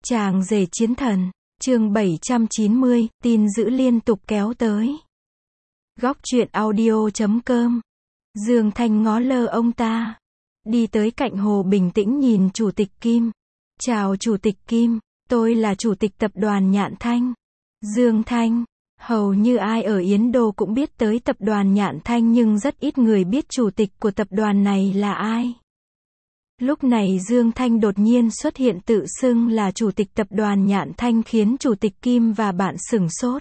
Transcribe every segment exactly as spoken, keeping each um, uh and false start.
Chàng rể chiến thần, chương bảy trăm chín mươi, tin dữ liên tục kéo tới. Góc truyện audio chấm com. Dương Thanh ngó lơ ông ta. Đi tới cạnh hồ bình tĩnh nhìn Chủ tịch Kim. Chào Chủ tịch Kim, tôi là Chủ tịch tập đoàn Nhạn Thanh. Dương Thanh, hầu như ai ở Yến Đô cũng biết tới tập đoàn Nhạn Thanh nhưng rất ít người biết chủ tịch của tập đoàn này là ai. Lúc này Dương Thanh đột nhiên xuất hiện tự xưng là chủ tịch tập đoàn Nhạn Thanh khiến Chủ tịch Kim và bạn sửng sốt.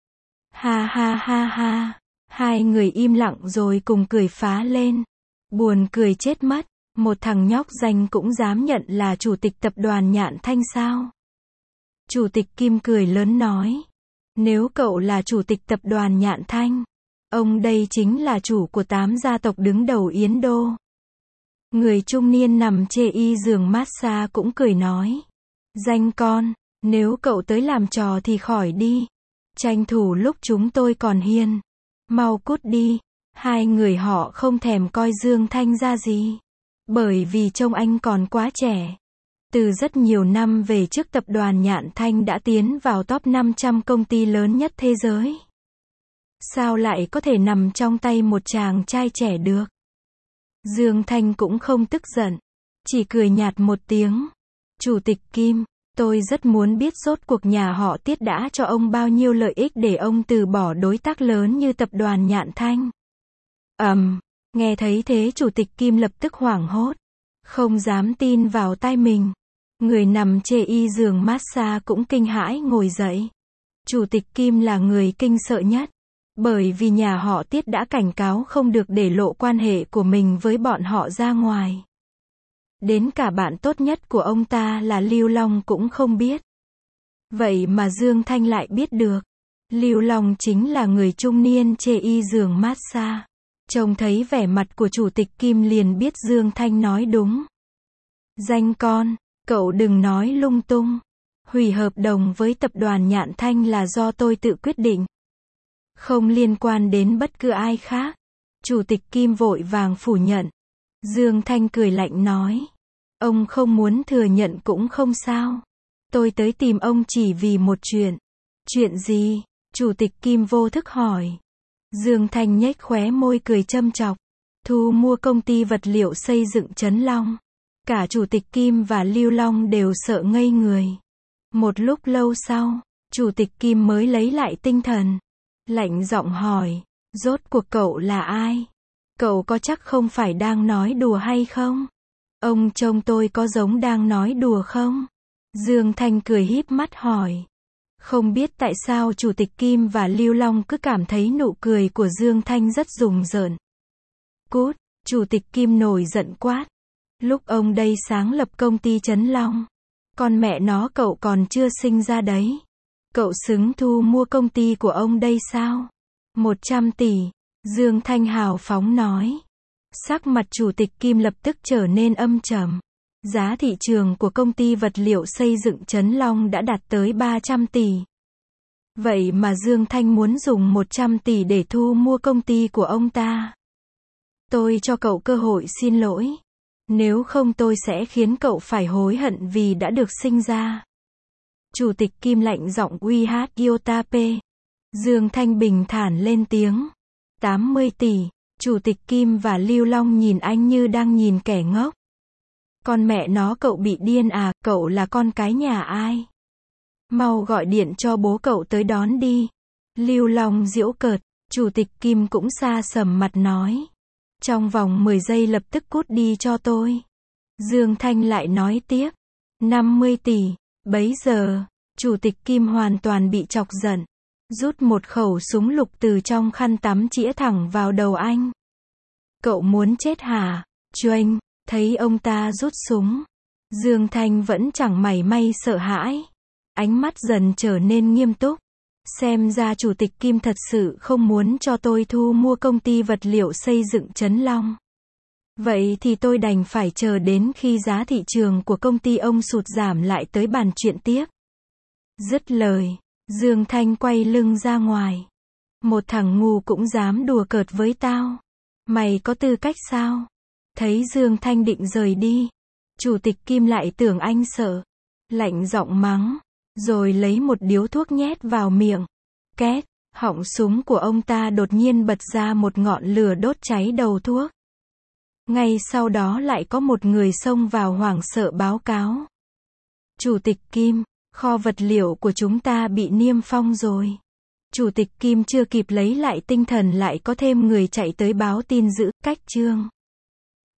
Ha ha ha ha, hai người im lặng rồi cùng cười phá lên. Buồn cười chết mất, một thằng nhóc danh cũng dám nhận là chủ tịch tập đoàn Nhạn Thanh sao? Chủ tịch Kim cười lớn nói. Nếu cậu là chủ tịch tập đoàn Nhạn Thanh, ông đây chính là chủ của tám gia tộc đứng đầu Yến Đô. Người trung niên nằm chê y giường massage cũng cười nói. Danh con, nếu cậu tới làm trò thì khỏi đi. Tranh thủ lúc chúng tôi còn hiền. Mau cút đi. Hai người họ không thèm coi Dương Thanh ra gì. Bởi vì trông anh còn quá trẻ. Từ rất nhiều năm về trước tập đoàn Nhạn Thanh đã tiến vào top năm trăm công ty lớn nhất thế giới. Sao lại có thể nằm trong tay một chàng trai trẻ được? Dương Thanh cũng không tức giận, chỉ cười nhạt một tiếng. Chủ tịch Kim, tôi rất muốn biết rốt cuộc nhà họ Tiết đã cho ông bao nhiêu lợi ích để ông từ bỏ đối tác lớn như tập đoàn Nhạn Thanh. Ầm, um, nghe thấy thế Chủ tịch Kim lập tức hoảng hốt, không dám tin vào tai mình. Người nằm chê y giường massage cũng kinh hãi ngồi dậy. Chủ tịch Kim là người kinh sợ nhất. Bởi vì nhà họ Tiết đã cảnh cáo không được để lộ quan hệ của mình với bọn họ ra ngoài. Đến cả bạn tốt nhất của ông ta là Lưu Long cũng không biết. Vậy mà Dương Thanh lại biết được. Lưu Long chính là người trung niên chê y giường massage. Trông thấy vẻ mặt của Chủ tịch Kim liền biết Dương Thanh nói đúng. Danh con, cậu đừng nói lung tung. Hủy hợp đồng với tập đoàn Nhạn Thanh là do tôi tự quyết định. Không liên quan đến bất cứ ai khác. Chủ tịch Kim vội vàng phủ nhận. Dương Thanh cười lạnh nói. Ông không muốn thừa nhận cũng không sao. Tôi tới tìm ông chỉ vì một chuyện. Chuyện gì? Chủ tịch Kim vô thức hỏi. Dương Thanh nhếch khóe môi cười châm chọc. Thu mua công ty vật liệu xây dựng Trấn Long. Cả Chủ tịch Kim và Lưu Long đều sợ ngây người. Một lúc lâu sau, Chủ tịch Kim mới lấy lại tinh thần. Lạnh giọng hỏi, rốt cuộc cậu là ai? Cậu có chắc không phải đang nói đùa hay không? Ông trông tôi có giống đang nói đùa không? Dương Thanh cười híp mắt hỏi. Không biết tại sao Chủ tịch Kim và Lưu Long cứ cảm thấy nụ cười của Dương Thanh rất rùng rợn. Cút, Chủ tịch Kim nổi giận quát. Lúc ông đây sáng lập công ty Trấn Long. Con mẹ nó cậu còn chưa sinh ra đấy. Cậu xứng thu mua công ty của ông đây sao? Một trăm tỷ. Dương Thanh hào phóng nói. Sắc mặt Chủ tịch Kim lập tức trở nên âm trầm. Giá thị trường của công ty vật liệu xây dựng Trấn Long đã đạt tới ba trăm tỷ. Vậy mà Dương Thanh muốn dùng một trăm tỷ để thu mua công ty của ông ta. Tôi cho cậu cơ hội xin lỗi. Nếu không tôi sẽ khiến cậu phải hối hận vì đã được sinh ra. Chủ tịch Kim lạnh giọng uy hát Yotape. Dương Thanh bình thản lên tiếng. tám mươi tỷ. Chủ tịch Kim và Lưu Long nhìn anh như đang nhìn kẻ ngốc. Con mẹ nó cậu bị điên à, cậu là con cái nhà ai? Mau gọi điện cho bố cậu tới đón đi. Lưu Long giễu cợt, Chủ tịch Kim cũng sa sầm mặt nói. Trong vòng mười giây lập tức cút đi cho tôi. Dương Thanh lại nói tiếp. năm mươi tỷ. Bấy giờ, Chủ tịch Kim hoàn toàn bị chọc giận. Rút một khẩu súng lục từ trong khăn tắm chĩa thẳng vào đầu anh. Cậu muốn chết hả? Choanh, thấy ông ta rút súng. Dương Thanh vẫn chẳng mảy may sợ hãi. Ánh mắt dần trở nên nghiêm túc. Xem ra Chủ tịch Kim thật sự không muốn cho tôi thu mua công ty vật liệu xây dựng Trấn Long. Vậy thì tôi đành phải chờ đến khi giá thị trường của công ty ông sụt giảm lại tới bàn chuyện tiếp. Dứt lời, Dương Thanh quay lưng ra ngoài. Một thằng ngu cũng dám đùa cợt với tao. Mày có tư cách sao? Thấy Dương Thanh định rời đi. Chủ tịch Kim lại tưởng anh sợ. lạnh giọng mắng, rồi lấy một điếu thuốc nhét vào miệng. Két, họng súng của ông ta đột nhiên bật ra một ngọn lửa đốt cháy đầu thuốc. Ngay sau đó lại có một người xông vào hoảng sợ báo cáo. Chủ tịch Kim, kho vật liệu của chúng ta bị niêm phong rồi. Chủ tịch Kim chưa kịp lấy lại tinh thần lại có thêm người chạy tới báo tin dữ, cách chương.